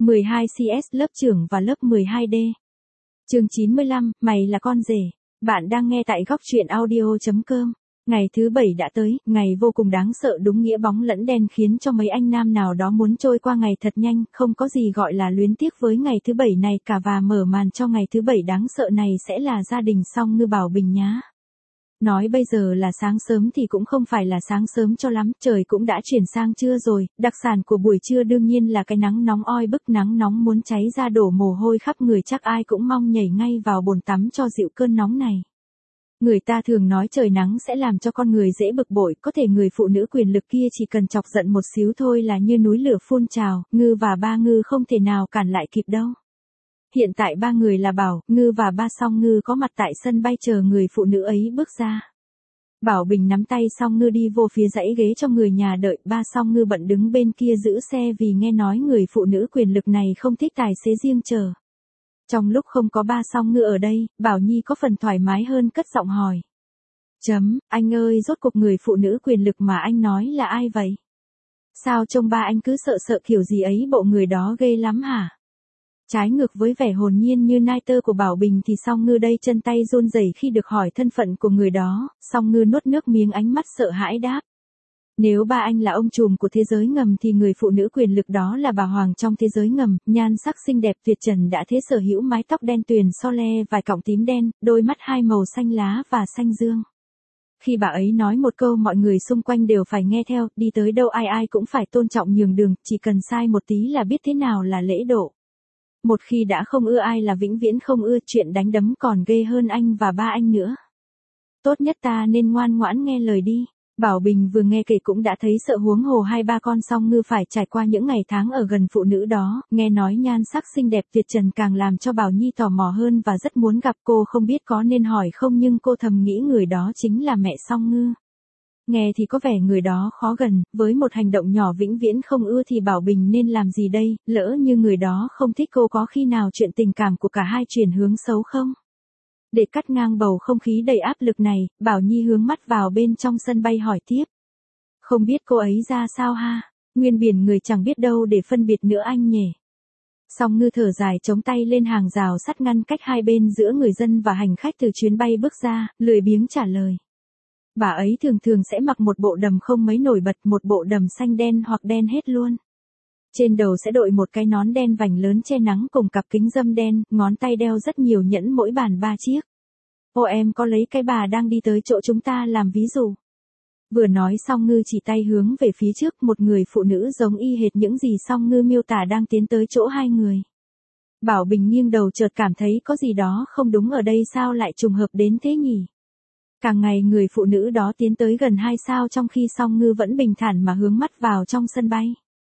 12CS lớp trưởng và lớp 12D. Chương 95, mày là con rể. Bạn đang nghe tại góc truyện audio.com. Ngày thứ 7 đã tới, ngày vô cùng đáng sợ đúng nghĩa bóng lẫn đen khiến cho mấy anh nam nào đó muốn trôi qua ngày thật nhanh, không có gì gọi là luyến tiếc với ngày thứ 7 này cả và mở màn cho ngày thứ 7 đáng sợ này sẽ là gia đình Song Ngư Bảo Bình nhá. Nói bây giờ là sáng sớm thì cũng không phải là sáng sớm cho lắm, trời cũng đã chuyển sang trưa rồi, đặc sản của buổi trưa đương nhiên là cái nắng nóng oi bức, nắng nóng muốn cháy ra đổ mồ hôi khắp người, chắc ai cũng mong nhảy ngay vào bồn tắm cho dịu cơn nóng này. Người ta thường nói trời nắng sẽ làm cho con người dễ bực bội, có thể người phụ nữ quyền lực kia chỉ cần chọc giận một xíu thôi là như núi lửa phun trào, Ngư và ba Ngư không thể nào cản lại kịp đâu. Hiện tại ba người là Bảo, Ngư và ba Song Ngư có mặt tại sân bay chờ người phụ nữ ấy bước ra. Bảo Bình nắm tay Song Ngư đi vô phía dãy ghế cho người nhà đợi, ba Song Ngư bận đứng bên kia giữ xe vì nghe nói người phụ nữ quyền lực này không thích tài xế riêng chờ. Trong lúc không có ba Song Ngư ở đây, Bảo Nhi có phần thoải mái hơn cất giọng hỏi. Anh ơi, rốt cuộc người phụ nữ quyền lực mà anh nói là ai vậy? Sao trông ba anh cứ sợ sợ kiểu gì ấy, bộ người đó ghê lắm hả? Trái ngược với vẻ hồn nhiên như nai tơ của Bảo Bình thì Song Ngư đây chân tay run rẩy khi được hỏi thân phận của người đó, Song Ngư nuốt nước miếng, ánh mắt sợ hãi đáp. Nếu ba anh là ông trùm của thế giới ngầm thì người phụ nữ quyền lực đó là bà Hoàng trong thế giới ngầm, nhan sắc xinh đẹp tuyệt trần đã thế, sở hữu mái tóc đen tuyền so le vài cọng tím đen, đôi mắt hai màu xanh lá và xanh dương. Khi bà ấy nói một câu mọi người xung quanh đều phải nghe theo, đi tới đâu ai ai cũng phải tôn trọng nhường đường, chỉ cần sai một tí là biết thế nào là lễ độ. Một khi đã không ưa ai là vĩnh viễn không ưa, chuyện đánh đấm còn ghê hơn anh và ba anh nữa. Tốt nhất ta nên ngoan ngoãn nghe lời đi. Bảo Bình vừa nghe kể cũng đã thấy sợ, huống hồ hai ba con Song Ngư phải trải qua những ngày tháng ở gần phụ nữ đó, nghe nói nhan sắc xinh đẹp tuyệt trần càng làm cho Bảo Nhi tò mò hơn và rất muốn gặp. Cô không biết có nên hỏi không nhưng cô thầm nghĩ người đó chính là mẹ Song Ngư. Nghe thì có vẻ người đó khó gần, với một hành động nhỏ vĩnh viễn không ưa thì Bảo Bình nên làm gì đây, lỡ như người đó không thích cô có khi nào chuyện tình cảm của cả hai chuyển hướng xấu không? Để cắt ngang bầu không khí đầy áp lực này, Bảo Nhi hướng mắt vào bên trong sân bay hỏi tiếp. Không biết cô ấy ra sao ha? Nguyên biển người chẳng biết đâu để phân biệt nữa anh nhỉ. Song Ngư thở dài chống tay lên hàng rào sắt ngăn cách hai bên giữa người dân và hành khách từ chuyến bay bước ra, lười biếng trả lời. Bà ấy thường thường sẽ mặc một bộ đầm không mấy nổi bật, một bộ đầm xanh đen hoặc đen hết luôn. Trên đầu sẽ đội một cái nón đen vành lớn che nắng cùng cặp kính râm đen, ngón tay đeo rất nhiều nhẫn mỗi bàn 3 chiếc. Ô em có lấy cái bà đang đi tới chỗ chúng ta làm ví dụ. Vừa nói Song Ngư chỉ tay hướng về phía trước, một người phụ nữ giống y hệt những gì Song Ngư miêu tả đang tiến tới chỗ hai người. Bảo Bình nghiêng đầu chợt cảm thấy có gì đó không đúng ở đây, sao lại trùng hợp đến thế nhỉ? Càng ngày người phụ nữ đó tiến tới gần hai sao trong khi Song Ngư vẫn bình thản mà hướng mắt vào trong sân bay.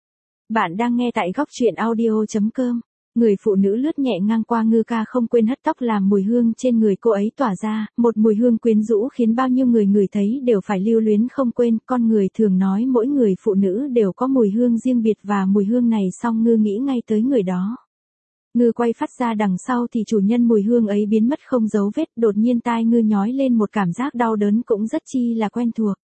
Bạn đang nghe tại góc truyện audio.com. Người phụ nữ lướt nhẹ ngang qua Ngư ca không quên hất tóc làm mùi hương trên người cô ấy tỏa ra, một mùi hương quyến rũ khiến bao nhiêu người ngửi thấy đều phải lưu luyến không quên. Con người thường nói mỗi người phụ nữ đều có mùi hương riêng biệt và mùi hương này Song Ngư nghĩ ngay tới người đó. Ngư quay phát ra đằng sau thì chủ nhân mùi hương ấy biến mất không dấu vết, đột nhiên tai Ngư nhói lên một cảm giác đau đớn cũng rất chi là quen thuộc.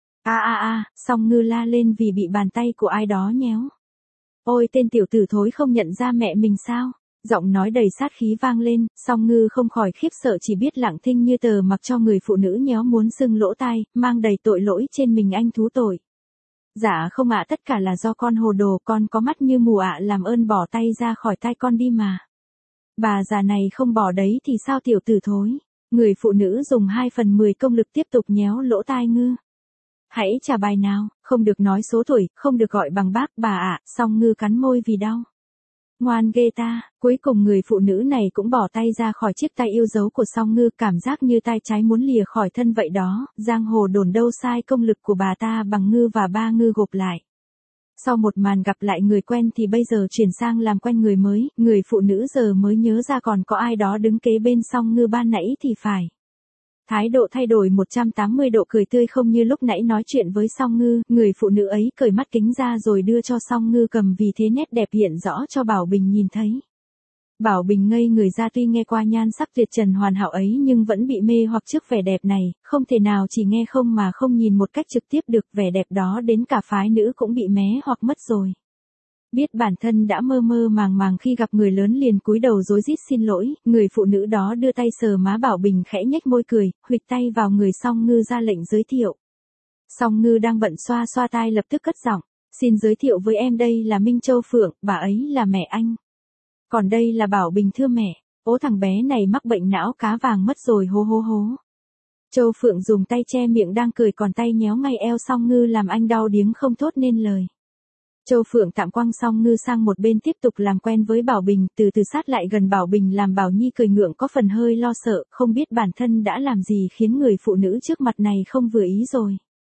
Song Ngư la lên vì bị bàn tay của ai đó nhéo. Ôi tên tiểu tử thối không nhận ra mẹ mình sao? Giọng nói đầy sát khí vang lên, Song Ngư không khỏi khiếp sợ chỉ biết lặng thinh như tờ mặc cho người phụ nữ nhéo muốn sưng lỗ tai, mang đầy tội lỗi trên mình anh thú tội. Dạ không ạ, tất cả là do con hồ đồ, con có mắt như mù ạ, làm ơn bỏ tay ra khỏi tai con đi mà. Bà già này không bỏ đấy thì sao tiểu tử thối? Người phụ nữ dùng 2/10 công lực tiếp tục nhéo lỗ tai Ngư. Hãy trả bài nào, không được nói số tuổi, không được gọi bằng bác bà ạ. Song Ngư cắn môi vì đau. Ngoan ghê ta, cuối cùng người phụ nữ này cũng bỏ tay ra khỏi chiếc tay yêu dấu của Song Ngư, cảm giác như tay trái muốn lìa khỏi thân vậy đó, giang hồ đồn đâu sai công lực của bà ta bằng Ngư và ba Ngư gộp lại. Sau một màn gặp lại người quen thì bây giờ chuyển sang làm quen người mới, người phụ nữ giờ mới nhớ ra còn có ai đó đứng kế bên Song Ngư ban nãy thì phải. Thái độ thay đổi 180 độ, cười tươi không như lúc nãy nói chuyện với Song Ngư, người phụ nữ ấy cởi mắt kính ra rồi đưa cho Song Ngư cầm, vì thế nét đẹp hiện rõ cho Bảo Bình nhìn thấy. Bảo Bình ngây người ra, tuy nghe qua nhan sắc tuyệt trần hoàn hảo ấy nhưng vẫn bị mê hoặc trước vẻ đẹp này, không thể nào chỉ nghe không mà không nhìn một cách trực tiếp được, vẻ đẹp đó đến cả phái nữ cũng bị mé hoặc mất rồi. Biết bản thân đã mơ mơ màng màng khi gặp người lớn liền cúi đầu rối rít xin lỗi, người phụ nữ đó đưa tay sờ má Bảo Bình khẽ nhếch môi cười, huỵch tay vào người Song Ngư ra lệnh giới thiệu. Song Ngư đang bận xoa xoa tai lập tức cất giọng, xin giới thiệu với em đây là Minh Châu Phượng, bà ấy là mẹ anh. Còn đây là Bảo Bình thưa mẹ, ố thằng bé này mắc bệnh não cá vàng mất rồi hô hô hô. Châu Phượng dùng tay che miệng đang cười còn tay nhéo ngay eo Song Ngư làm anh đau điếng không thốt nên lời. Châu Phượng tạm quăng Song Ngư sang một bên tiếp tục làm quen với Bảo Bình, từ từ sát lại gần Bảo Bình làm Bảo Nhi cười ngượng có phần hơi lo sợ, không biết bản thân đã làm gì khiến người phụ nữ trước mặt này không vừa ý rồi.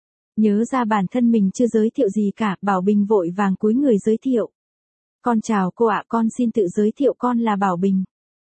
Nhớ ra bản thân mình chưa giới thiệu gì cả, Bảo Bình vội vàng cúi người giới thiệu. Con chào cô ạ, con xin tự giới thiệu con là Bảo Bình.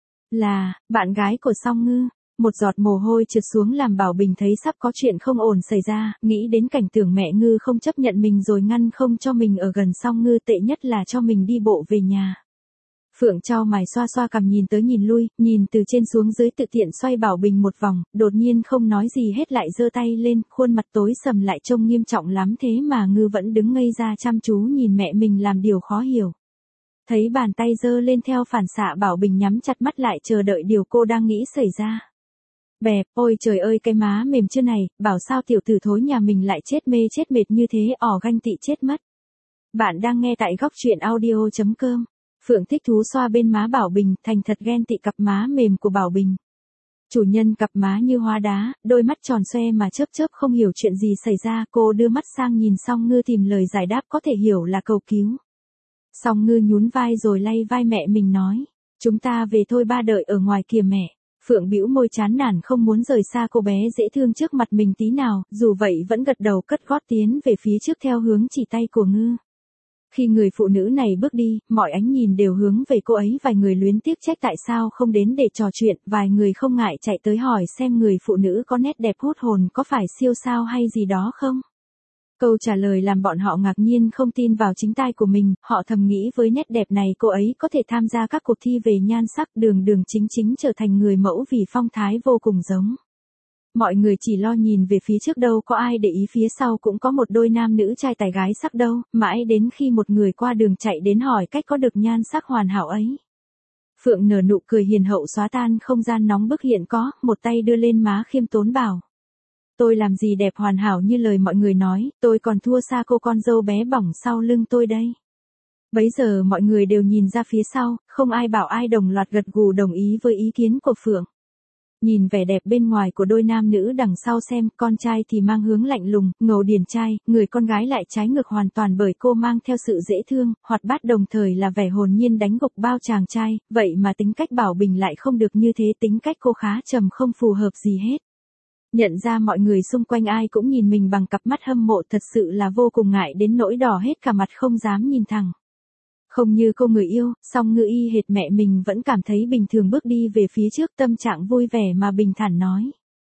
Là, bạn gái của Song Ngư. Một giọt mồ hôi trượt xuống làm Bảo Bình thấy sắp có chuyện không ổn xảy ra, nghĩ đến cảnh tưởng mẹ Ngư không chấp nhận mình rồi ngăn không cho mình ở gần Song Ngư, tệ nhất là cho mình đi bộ về nhà. Phượng chau mày xoa xoa cằm nhìn tới nhìn lui, nhìn từ trên xuống dưới tự tiện xoay Bảo Bình một vòng, đột nhiên không nói gì hết lại giơ tay lên, khuôn mặt tối sầm lại trông nghiêm trọng lắm thế mà Ngư vẫn đứng ngây ra chăm chú nhìn mẹ mình làm điều khó hiểu. Thấy bàn tay giơ lên theo phản xạ Bảo Bình nhắm chặt mắt lại chờ đợi điều cô đang nghĩ xảy ra. Bẹp, ôi trời ơi cái má mềm chưa này, bảo sao tiểu tử thối nhà mình lại chết mê chết mệt như thế, ganh tị chết mất. Bạn đang nghe tại góc truyện audio.com. Phượng thích thú xoa bên má Bảo Bình, thành thật ghen tị cặp má mềm của Bảo Bình. Chủ nhân cặp má như hóa đá, đôi mắt tròn xoe mà chớp chớp không hiểu chuyện gì xảy ra, cô đưa mắt sang nhìn Song Ngư tìm lời giải đáp có thể hiểu là cầu cứu. Song Ngư nhún vai rồi lay vai mẹ mình nói, chúng ta về thôi ba đợi ở ngoài kìa mẹ. Phượng bĩu môi chán nản không muốn rời xa cô bé dễ thương trước mặt mình tí nào, dù vậy vẫn gật đầu cất gót tiến về phía trước theo hướng chỉ tay của Ngư. Khi người phụ nữ này bước đi, mọi ánh nhìn đều hướng về cô ấy, vài người luyến tiếc trách tại sao không đến để trò chuyện, vài người không ngại chạy tới hỏi xem người phụ nữ có nét đẹp hút hồn có phải siêu sao hay gì đó không. Câu trả lời làm bọn họ ngạc nhiên không tin vào chính tai của mình, họ thầm nghĩ với nét đẹp này cô ấy có thể tham gia các cuộc thi về nhan sắc, đường đường chính chính trở thành người mẫu vì phong thái vô cùng giống. Mọi người chỉ lo nhìn về phía trước đâu có ai để ý phía sau cũng có một đôi nam nữ trai tài gái sắc đâu, mãi đến khi một người qua đường chạy đến hỏi cách có được nhan sắc hoàn hảo ấy. Phượng nở nụ cười hiền hậu xóa tan không gian nóng bức hiện có, một tay đưa lên má khiêm tốn bảo. Tôi làm gì đẹp hoàn hảo như lời mọi người nói, tôi còn thua xa cô con dâu bé bỏng sau lưng tôi đây. Bấy giờ mọi người đều nhìn ra phía sau, không ai bảo ai đồng loạt gật gù đồng ý với ý kiến của Phượng. Nhìn vẻ đẹp bên ngoài của đôi nam nữ đằng sau xem, con trai thì mang hướng lạnh lùng, ngầu điển trai, người con gái lại trái ngược hoàn toàn bởi cô mang theo sự dễ thương, hoạt bát đồng thời là vẻ hồn nhiên đánh gục bao chàng trai, vậy mà tính cách Bảo Bình lại không được như thế, tính cách cô khá trầm không phù hợp gì hết. Nhận ra mọi người xung quanh ai cũng nhìn mình bằng cặp mắt hâm mộ thật sự là vô cùng ngại đến nỗi đỏ hết cả mặt không dám nhìn thẳng. Không như cô người yêu, Song Ngư y hệt mẹ mình vẫn cảm thấy bình thường bước đi về phía trước tâm trạng vui vẻ mà bình thản nói.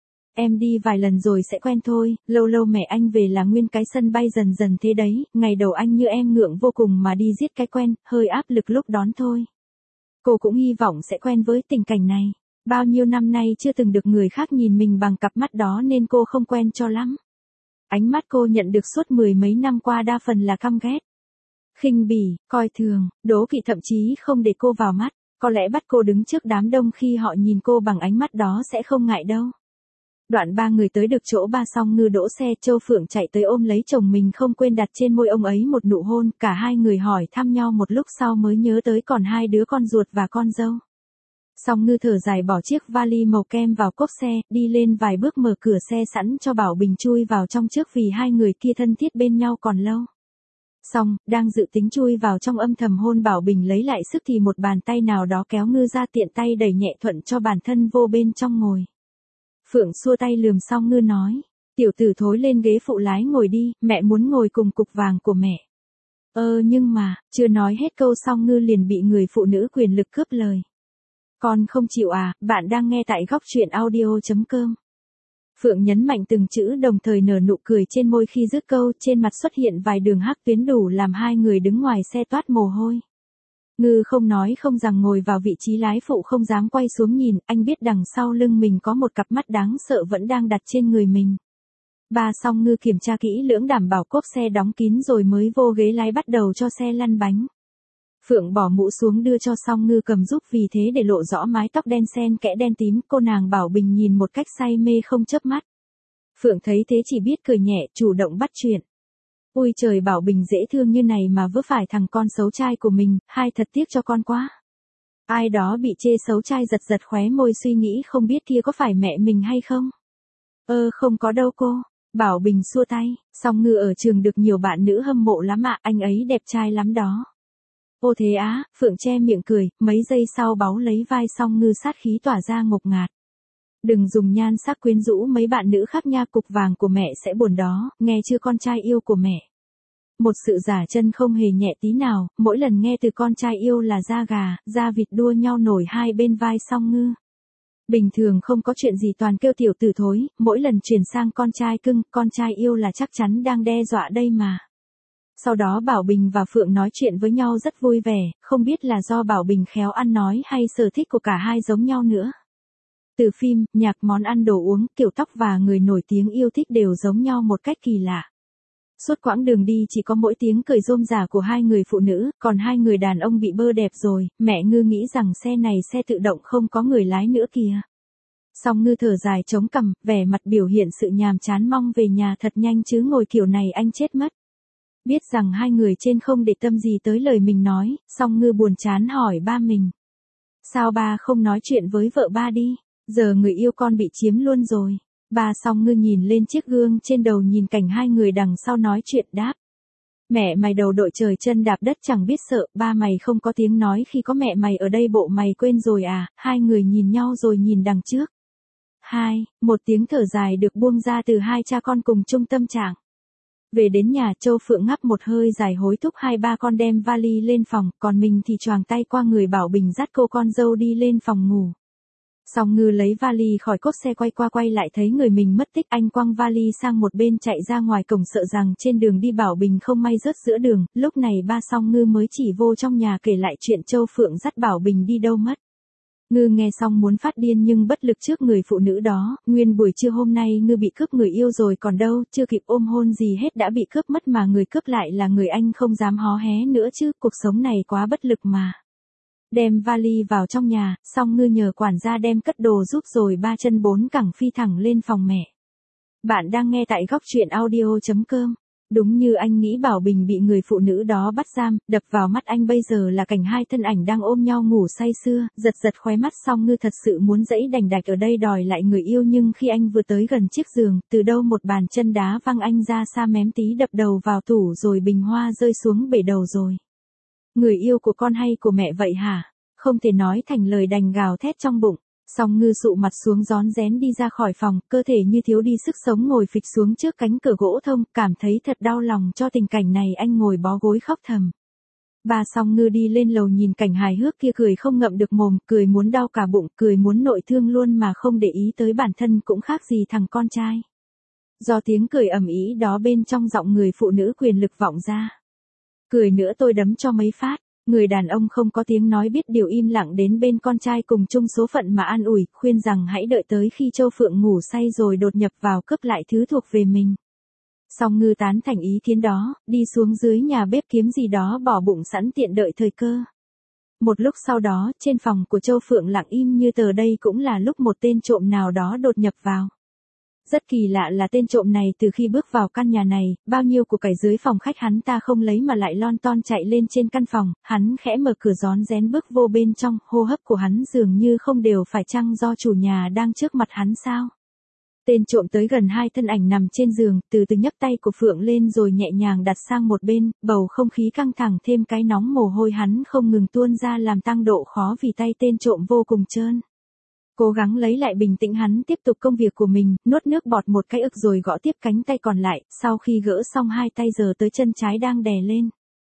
Em đi vài lần rồi sẽ quen thôi, lâu lâu mẹ anh về là nguyên cái sân bay dần dần thế đấy, ngày đầu anh như em ngượng vô cùng mà đi giết cái quen, hơi áp lực lúc đón thôi. Cô cũng hy vọng sẽ quen với tình cảnh này. Bao nhiêu năm nay chưa từng được người khác nhìn mình bằng cặp mắt đó nên cô không quen cho lắm. Ánh mắt cô nhận được suốt mười mấy năm qua đa phần là căm ghét, khinh bỉ, coi thường, đố kỵ, thậm chí không để cô vào mắt. Có lẽ bắt cô đứng trước đám đông khi họ nhìn cô bằng ánh mắt đó sẽ không ngại đâu. Đoạn ba người tới được chỗ ba Song Ngư đỗ xe, Châu Phượng chạy tới ôm lấy chồng mình không quên đặt trên môi ông ấy một nụ hôn, cả hai người hỏi thăm nhau một lúc sau mới nhớ tới còn hai đứa con ruột và con dâu. Song Ngư thở dài bỏ chiếc vali màu kem vào cốp xe, đi lên vài bước mở cửa xe sẵn cho Bảo Bình chui vào trong trước vì hai người kia thân thiết bên nhau còn lâu. Xong, đang dự tính chui vào trong âm thầm hôn Bảo Bình lấy lại sức thì một bàn tay nào đó kéo Ngư ra tiện tay đẩy nhẹ thuận cho bản thân vô bên trong ngồi. Phượng xua tay lườm Song Ngư nói, tiểu tử thối lên ghế phụ lái ngồi đi, mẹ muốn ngồi cùng cục vàng của mẹ. Nhưng mà, chưa nói hết câu Song Ngư liền bị người phụ nữ quyền lực cướp lời. Con không chịu à, bạn đang nghe tại góc truyện audio.com. Phượng nhấn mạnh từng chữ đồng thời nở nụ cười trên môi khi dứt câu, trên mặt xuất hiện vài đường hắc tuyến đủ làm hai người đứng ngoài xe toát mồ hôi. Ngư không nói không rằng ngồi vào vị trí lái phụ không dám quay xuống nhìn, anh biết đằng sau lưng mình có một cặp mắt đáng sợ vẫn đang đặt trên người mình. Ba Song Ngư kiểm tra kỹ lưỡng đảm bảo cốp xe đóng kín rồi mới vô ghế lái bắt đầu cho xe lăn bánh. Phượng bỏ mũ xuống đưa cho Song Ngư cầm giúp, vì thế để lộ rõ mái tóc đen xen kẽ đen tím. Cô nàng Bảo Bình nhìn một cách say mê không chớp mắt. Phượng thấy thế chỉ biết cười nhẹ, chủ động bắt chuyện. Ôi trời, Bảo Bình dễ thương như này mà vớ phải thằng con xấu trai của mình, hai thật tiếc cho con quá. Ai đó bị chê xấu trai giật giật khóe môi, suy nghĩ không biết kia có phải mẹ mình hay không. Không có đâu cô. Bảo Bình xua tay. Song Ngư ở trường được nhiều bạn nữ hâm mộ lắm ạ, anh ấy đẹp trai lắm đó. Ô thế á, Phượng che miệng cười, mấy giây sau báu lấy vai Song Ngư, sát khí tỏa ra ngột ngạt. Đừng dùng nhan sắc quyến rũ mấy bạn nữ khác nha, cục vàng của mẹ sẽ buồn đó, nghe chưa con trai yêu của mẹ. Một sự giả chân không hề nhẹ tí nào, mỗi lần nghe từ con trai yêu là da gà, da vịt đua nhau nổi hai bên vai Song Ngư. Bình thường không có chuyện gì toàn kêu tiểu tử thối, mỗi lần chuyển sang con trai cưng, con trai yêu là chắc chắn đang đe dọa đây mà. Sau đó Bảo Bình và Phượng nói chuyện với nhau rất vui vẻ, không biết là do Bảo Bình khéo ăn nói hay sở thích của cả hai giống nhau nữa. Từ phim, nhạc, món ăn, đồ uống, kiểu tóc và người nổi tiếng yêu thích đều giống nhau một cách kỳ lạ. Suốt quãng đường đi chỉ có mỗi tiếng cười rôm rả của hai người phụ nữ, còn hai người đàn ông bị bơ đẹp rồi. Mẹ Ngư nghĩ rằng xe này xe tự động không có người lái nữa kìa. Song Ngư thở dài chống cằm, vẻ mặt biểu hiện sự nhàm chán, mong về nhà thật nhanh chứ ngồi kiểu này anh chết mất. Biết rằng hai người trên không để tâm gì tới lời mình nói, Song Ngư buồn chán hỏi ba mình. Sao ba không nói chuyện với vợ ba đi, giờ người yêu con bị chiếm luôn rồi. Ba Song Ngư nhìn lên chiếc gương trên đầu, nhìn cảnh hai người đằng sau nói chuyện đáp. Mẹ mày đầu đội trời chân đạp đất chẳng biết sợ, ba mày không có tiếng nói khi có mẹ mày ở đây, bộ mày quên rồi à. Hai người nhìn nhau rồi nhìn đằng trước. Một tiếng thở dài được buông ra từ hai cha con cùng chung tâm trạng. Về đến nhà, Châu Phượng ngáp một hơi dài hối thúc hai ba con đem vali lên phòng, còn mình thì choàng tay qua người Bảo Bình dắt cô con dâu đi lên phòng ngủ. Song Ngư lấy vali khỏi cốp xe, quay qua quay lại thấy người mình mất tích, anh quăng vali sang một bên chạy ra ngoài cổng, sợ rằng trên đường đi Bảo Bình không may rớt giữa đường. Lúc này ba Song Ngư mới chỉ vô trong nhà kể lại chuyện Châu Phượng dắt Bảo Bình đi đâu mất. Ngư nghe xong muốn phát điên nhưng bất lực trước người phụ nữ đó. Nguyên buổi trưa hôm nay Ngư bị cướp người yêu rồi còn đâu, chưa kịp ôm hôn gì hết đã bị cướp mất, mà người cướp lại là người anh không dám hó hé nữa chứ, cuộc sống này quá bất lực mà. Đem vali vào trong nhà, Song Ngư nhờ quản gia đem cất đồ giúp rồi ba chân bốn cẳng phi thẳng lên phòng mẹ. Bạn đang nghe tại Góc Truyện Audio.com. Đúng như anh nghĩ, Bảo Bình bị người phụ nữ đó bắt giam, đập vào mắt anh bây giờ là cảnh hai thân ảnh đang ôm nhau ngủ say sưa, giật giật khóe mắt. Song Ngư thật sự muốn giãy đành đạch ở đây đòi lại người yêu, nhưng khi anh vừa tới gần chiếc giường, từ đâu một bàn chân đá văng anh ra xa, mém tí đập đầu vào tủ rồi bình hoa rơi xuống bể đầu rồi. Người yêu của con hay của mẹ vậy hả? Không thể nói thành lời, đành gào thét trong bụng. Song Ngư sụ mặt xuống rón rén đi ra khỏi phòng, cơ thể như thiếu đi sức sống, ngồi phịch xuống trước cánh cửa gỗ thông, cảm thấy thật đau lòng cho tình cảnh này, anh ngồi bó gối khóc thầm. Bà Song Ngư đi lên lầu nhìn cảnh hài hước kia, cười không ngậm được mồm, cười muốn đau cả bụng, cười muốn nội thương luôn mà không để ý tới bản thân cũng khác gì thằng con trai. Do tiếng cười ầm ĩ đó bên trong giọng người phụ nữ quyền lực vọng ra. Cười nữa tôi đấm cho mấy phát. Người đàn ông không có tiếng nói biết điều im lặng đến bên con trai cùng chung số phận mà an ủi, khuyên rằng hãy đợi tới khi Châu Phượng ngủ say rồi đột nhập vào cướp lại thứ thuộc về mình. Song Ngư tán thành ý kiến đó, đi xuống dưới nhà bếp kiếm gì đó bỏ bụng sẵn tiện đợi thời cơ. Một lúc sau đó, trên phòng của Châu Phượng lặng im như tờ, đây cũng là lúc một tên trộm nào đó đột nhập vào. Rất kỳ lạ là tên trộm này từ khi bước vào căn nhà này, bao nhiêu của cải dưới phòng khách hắn ta không lấy mà lại lon ton chạy lên trên căn phòng. Hắn khẽ mở cửa rón rén bước vô bên trong, hô hấp của hắn dường như không đều, phải chăng do chủ nhà đang trước mặt hắn sao? Tên trộm tới gần hai thân ảnh nằm trên giường, từ từ nhấc tay của Phượng lên rồi nhẹ nhàng đặt sang một bên, bầu không khí căng thẳng thêm cái nóng, mồ hôi hắn không ngừng tuôn ra làm tăng độ khó vì tay tên trộm vô cùng trơn. Cố gắng lấy lại bình tĩnh, hắn tiếp tục công việc của mình, nuốt nước bọt một cái ực rồi gõ tiếp cánh tay còn lại, sau khi gỡ xong hai tay giờ tới chân trái đang đè lên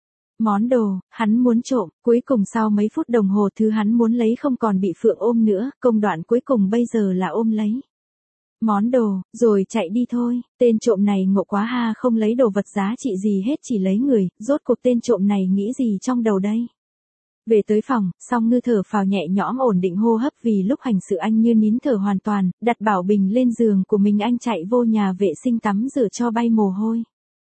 món đồ hắn muốn trộm. Cuối cùng sau mấy phút đồng hồ, thứ hắn muốn lấy không còn bị Phượng ôm nữa, công đoạn cuối cùng bây giờ là ôm lấy món đồ, rồi chạy đi thôi. Tên trộm này ngộ quá ha, không lấy đồ vật giá trị gì hết, chỉ lấy người. Rốt cuộc tên trộm này nghĩ gì trong đầu đây? Về tới phòng, Song Ngư thở phào nhẹ nhõm, ổn định hô hấp vì lúc hành sự anh như nín thở hoàn toàn, đặt Bảo Bình lên giường của mình, anh chạy vô nhà vệ sinh tắm rửa cho bay mồ hôi.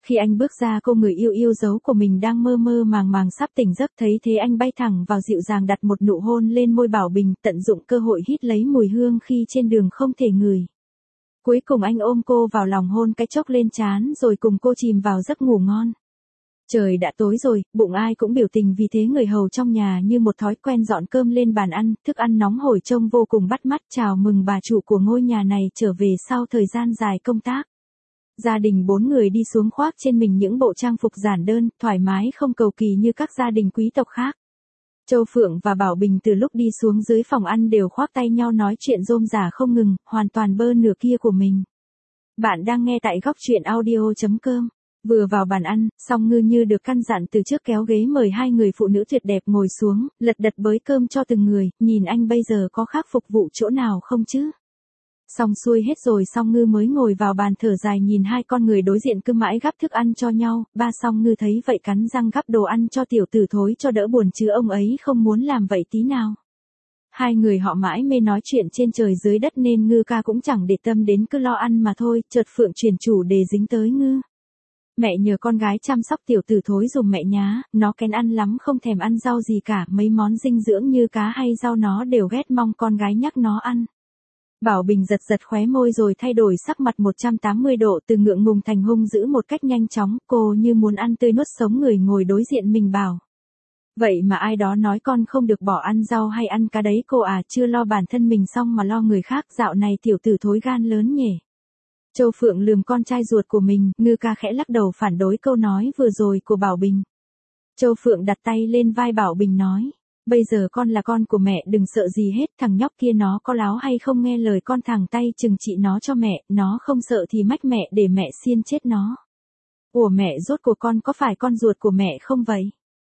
Khi anh bước ra, cô người yêu yêu dấu của mình đang mơ mơ màng màng sắp tỉnh giấc, thấy thế anh bay thẳng vào dịu dàng đặt một nụ hôn lên môi Bảo Bình, tận dụng cơ hội hít lấy mùi hương khi trên đường không thể ngửi. Cuối cùng anh ôm cô vào lòng hôn cái chốc lên trán rồi cùng cô chìm vào giấc ngủ ngon. Trời đã tối rồi, bụng ai cũng biểu tình, vì thế người hầu trong nhà như một thói quen dọn cơm lên bàn ăn, thức ăn nóng hổi trông vô cùng bắt mắt, chào mừng bà chủ của ngôi nhà này trở về sau thời gian dài công tác. Gia đình 4 người đi xuống khoác trên mình những bộ trang phục giản đơn, thoải mái không cầu kỳ như các gia đình quý tộc khác. Châu Phượng và Bảo Bình từ lúc đi xuống dưới phòng ăn đều khoác tay nhau nói chuyện rôm rả không ngừng, hoàn toàn bơ nửa kia của mình. Bạn đang nghe tại góc truyện audio.com. Vừa vào bàn ăn, Song Ngư như được căn dặn từ trước kéo ghế mời hai người phụ nữ tuyệt đẹp ngồi xuống, lật đật bới cơm cho từng người, nhìn anh bây giờ có khác phục vụ chỗ nào không chứ? Xong xuôi hết rồi Song Ngư mới ngồi vào bàn thở dài nhìn hai con người đối diện cứ mãi gắp thức ăn cho nhau, ba Song Ngư thấy vậy cắn răng gắp đồ ăn cho tiểu tử thối cho đỡ buồn chứ ông ấy không muốn làm vậy tí nào. Hai người họ mãi mê nói chuyện trên trời dưới đất nên Ngư ca cũng chẳng để tâm đến, cứ lo ăn mà thôi, chợt Phượng chuyển chủ đề dính tới Ngư. Mẹ nhờ con gái chăm sóc tiểu tử thối dùm mẹ nhá, nó kén ăn lắm, không thèm ăn rau gì cả, mấy món dinh dưỡng như cá hay rau nó đều ghét, mong con gái nhắc nó ăn. Bảo Bình giật giật khóe môi rồi thay đổi sắc mặt 180 độ, từ ngượng ngùng thành hung dữ một cách nhanh chóng, cô như muốn ăn tươi nuốt sống người ngồi đối diện mình bảo. Vậy mà ai đó nói con không được bỏ ăn rau hay ăn cá đấy cô à, chưa lo bản thân mình xong mà lo người khác, dạo này tiểu tử thối gan lớn nhỉ. Châu Phượng lườm con trai ruột của mình, Ngư ca khẽ lắc đầu phản đối câu nói vừa rồi của Bảo Bình. Châu Phượng đặt tay lên vai Bảo Bình nói, bây giờ con là con của mẹ, đừng sợ gì hết, thằng nhóc kia nó có láo hay không nghe lời con thẳng tay trừng trị nó cho mẹ, nó không sợ thì mách mẹ để mẹ xiên chết nó. Ủa mẹ, rốt cuộc con có phải con ruột của mẹ không vậy?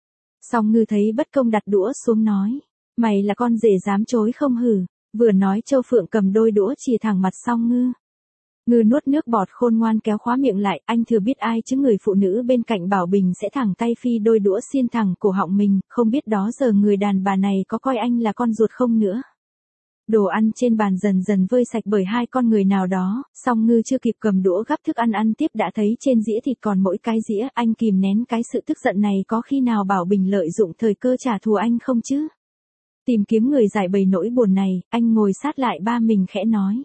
Song Ngư thấy bất công đặt đũa xuống nói, mày là con rể dám chối không hử? Vừa nói Châu Phượng cầm đôi đũa chìa thẳng mặt Song Ngư. Ngư nuốt nước bọt khôn ngoan kéo khóa miệng lại, anh thừa biết ai chứ người phụ nữ bên cạnh Bảo Bình sẽ thẳng tay phi đôi đũa xiên thẳng cổ họng mình, không biết đó giờ người đàn bà này có coi anh là con ruột không nữa. Đồ ăn trên bàn dần dần vơi sạch bởi hai con người nào đó, Song Ngư chưa kịp cầm đũa gắp thức ăn ăn tiếp đã thấy trên dĩa thịt còn mỗi cái dĩa, anh kìm nén cái sự tức giận này, có khi nào Bảo Bình lợi dụng thời cơ trả thù anh không chứ? Tìm kiếm người giải bày nỗi buồn này, anh ngồi sát lại ba mình khẽ nói.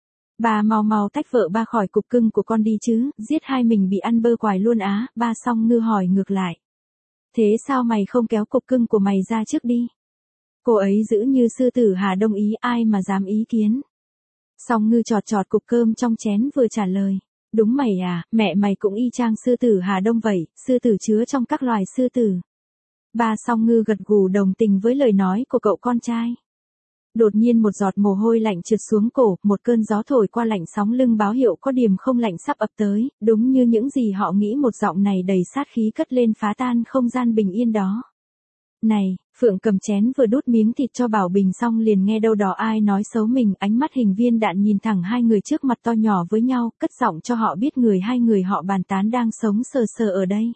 Ba mau mau tách vợ ba khỏi cục cưng của con đi chứ, giết hai mình bị ăn bơ quài luôn á, ba. Song Ngư hỏi ngược lại. Thế sao mày không kéo cục cưng của mày ra trước đi? Cô ấy giữ như sư tử Hà Đông ý, ai mà dám ý kiến. Song Ngư chọt chọt cục cơm trong chén vừa trả lời. Đúng mày à, mẹ mày cũng y chang sư tử Hà Đông vậy, sư tử chứa trong các loài sư tử. Ba. Song Ngư gật gù đồng tình với lời nói của cậu con trai. Đột nhiên một giọt mồ hôi lạnh trượt xuống cổ, một cơn gió thổi qua lạnh sóng lưng báo hiệu có điểm không lạnh sắp ập tới, đúng như những gì họ nghĩ, một giọng này đầy sát khí cất lên phá tan không gian bình yên đó. Này, Phượng cầm chén vừa đút miếng thịt cho Bảo Bình xong liền nghe đâu đó ai nói xấu mình, ánh mắt hình viên đạn nhìn thẳng hai người trước mặt to nhỏ với nhau, cất giọng cho họ biết hai người họ bàn tán đang sống sờ sờ ở đây.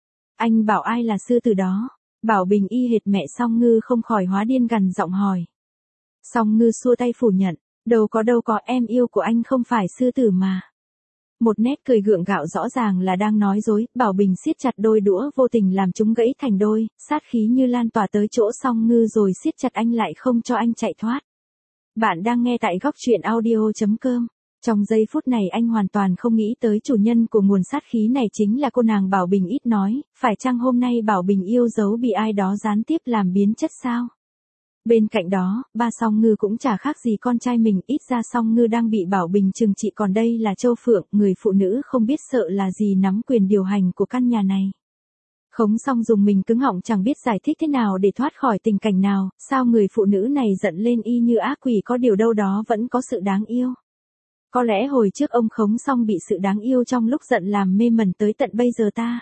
Anh bảo ai là sư tử đó? Bảo Bình y hệt mẹ. Song Ngư không khỏi hóa điên gằn giọng hỏi. Song Ngư xua tay phủ nhận, đâu có, em yêu của anh không phải sư tử mà. Một nét cười gượng gạo rõ ràng là đang nói dối, Bảo Bình siết chặt đôi đũa vô tình làm chúng gãy thành đôi, sát khí như lan tỏa tới chỗ Song Ngư rồi siết chặt anh lại không cho anh chạy thoát. Bạn đang nghe tại góc truyện audio.com. Trong giây phút này anh hoàn toàn không nghĩ tới chủ nhân của nguồn sát khí này chính là cô nàng Bảo Bình ít nói, phải chăng hôm nay Bảo Bình yêu dấu bị ai đó gián tiếp làm biến chất sao? Bên cạnh đó, ba Song Ngư cũng chả khác gì con trai mình, ít ra Song Ngư đang bị Bảo Bình trừng trị, còn đây là Châu Phượng, người phụ nữ không biết sợ là gì nắm quyền điều hành của căn nhà này. Khống Song dùng mình cứng họng chẳng biết giải thích thế nào để thoát khỏi tình cảnh nào, sao người phụ nữ này giận lên y như ác quỷ, có điều đâu đó vẫn có sự đáng yêu. Có lẽ hồi trước ông Khống Song bị sự đáng yêu trong lúc giận làm mê mẩn tới tận bây giờ ta.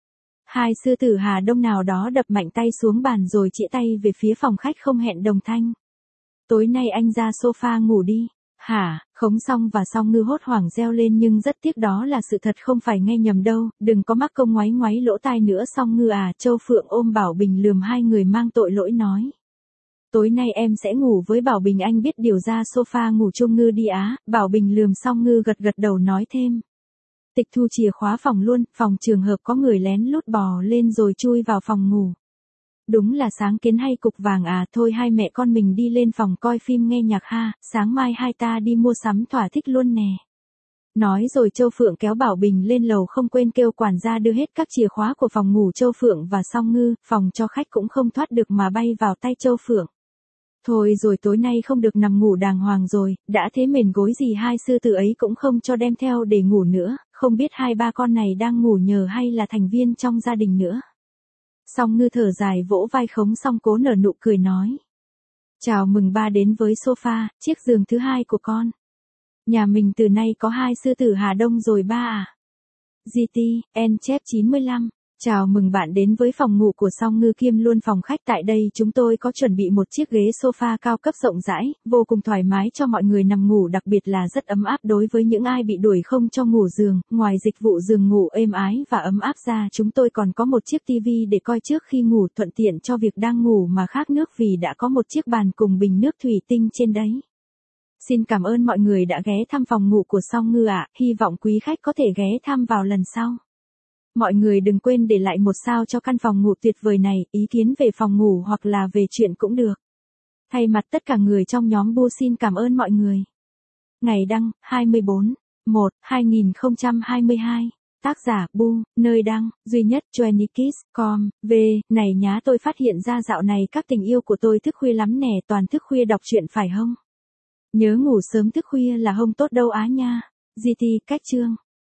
Hai sư tử Hà Đông nào đó đập mạnh tay xuống bàn rồi chĩa tay về phía phòng khách không hẹn đồng thanh. Tối nay anh ra sofa ngủ đi. Hả? Khống Song và Song Ngư hốt hoảng reo lên, nhưng rất tiếc đó là sự thật, không phải nghe nhầm đâu, đừng có mắc công ngoáy ngoáy lỗ tai nữa. Song Ngư à? Châu Phượng ôm Bảo Bình lườm hai người mang tội lỗi nói. Tối nay em sẽ ngủ với Bảo Bình, anh biết điều, ra sofa ngủ chung Ngư đi á. Bảo Bình lườm Song Ngư gật gật đầu nói thêm. tịch thu chìa khóa phòng luôn, phòng trường hợp có người lén lút bò lên rồi chui vào phòng ngủ. Đúng là sáng kiến hay cục vàng à, thôi hai mẹ con mình đi lên phòng coi phim nghe nhạc ha, sáng mai hai ta đi mua sắm thỏa thích luôn nè. Nói rồi Châu Phượng kéo Bảo Bình lên lầu không quên kêu quản gia đưa hết các chìa khóa của phòng ngủ Châu Phượng và Song Ngư, phòng cho khách cũng không thoát được mà bay vào tay Châu Phượng. Thôi rồi tối nay không được nằm ngủ đàng hoàng rồi, đã thế mền gối gì hai sư tử ấy cũng không cho đem theo để ngủ nữa, không biết hai ba con này đang ngủ nhờ hay là thành viên trong gia đình nữa. Song Ngư thở dài vỗ vai Khống Song Cố nở nụ cười nói. Chào mừng ba đến với sofa, chiếc giường thứ hai của con. Nhà mình từ nay có hai sư tử Hà Đông rồi ba à. GT, N-chép 95. Chào mừng bạn đến với phòng ngủ của Song Ngư kiêm luôn phòng khách, tại đây chúng tôi có chuẩn bị một chiếc ghế sofa cao cấp rộng rãi, vô cùng thoải mái cho mọi người nằm ngủ, đặc biệt là rất ấm áp đối với những ai bị đuổi không cho ngủ giường. Ngoài dịch vụ giường ngủ êm ái và ấm áp ra, chúng tôi còn có một chiếc tivi để coi trước khi ngủ, thuận tiện cho việc đang ngủ mà khát nước vì đã có một chiếc bàn cùng bình nước thủy tinh trên đấy. Xin cảm ơn mọi người đã ghé thăm phòng ngủ của Song Ngư ạ, hy vọng quý khách có thể ghé thăm vào lần sau. Mọi người đừng quên để lại một sao cho căn phòng ngủ tuyệt vời này, ý kiến về phòng ngủ hoặc là về chuyện cũng được. Thay mặt tất cả người trong nhóm Bu xin cảm ơn mọi người. Ngày đăng, 24/1/2022. Tác giả Bu, nơi đăng, duy nhất Joannikiss.com. Này nhá, tôi phát hiện ra dạo này các tình yêu của tôi thức khuya lắm nè, toàn thức khuya đọc truyện phải không? Nhớ ngủ sớm thức khuya là không tốt đâu á nha. GT cách chương.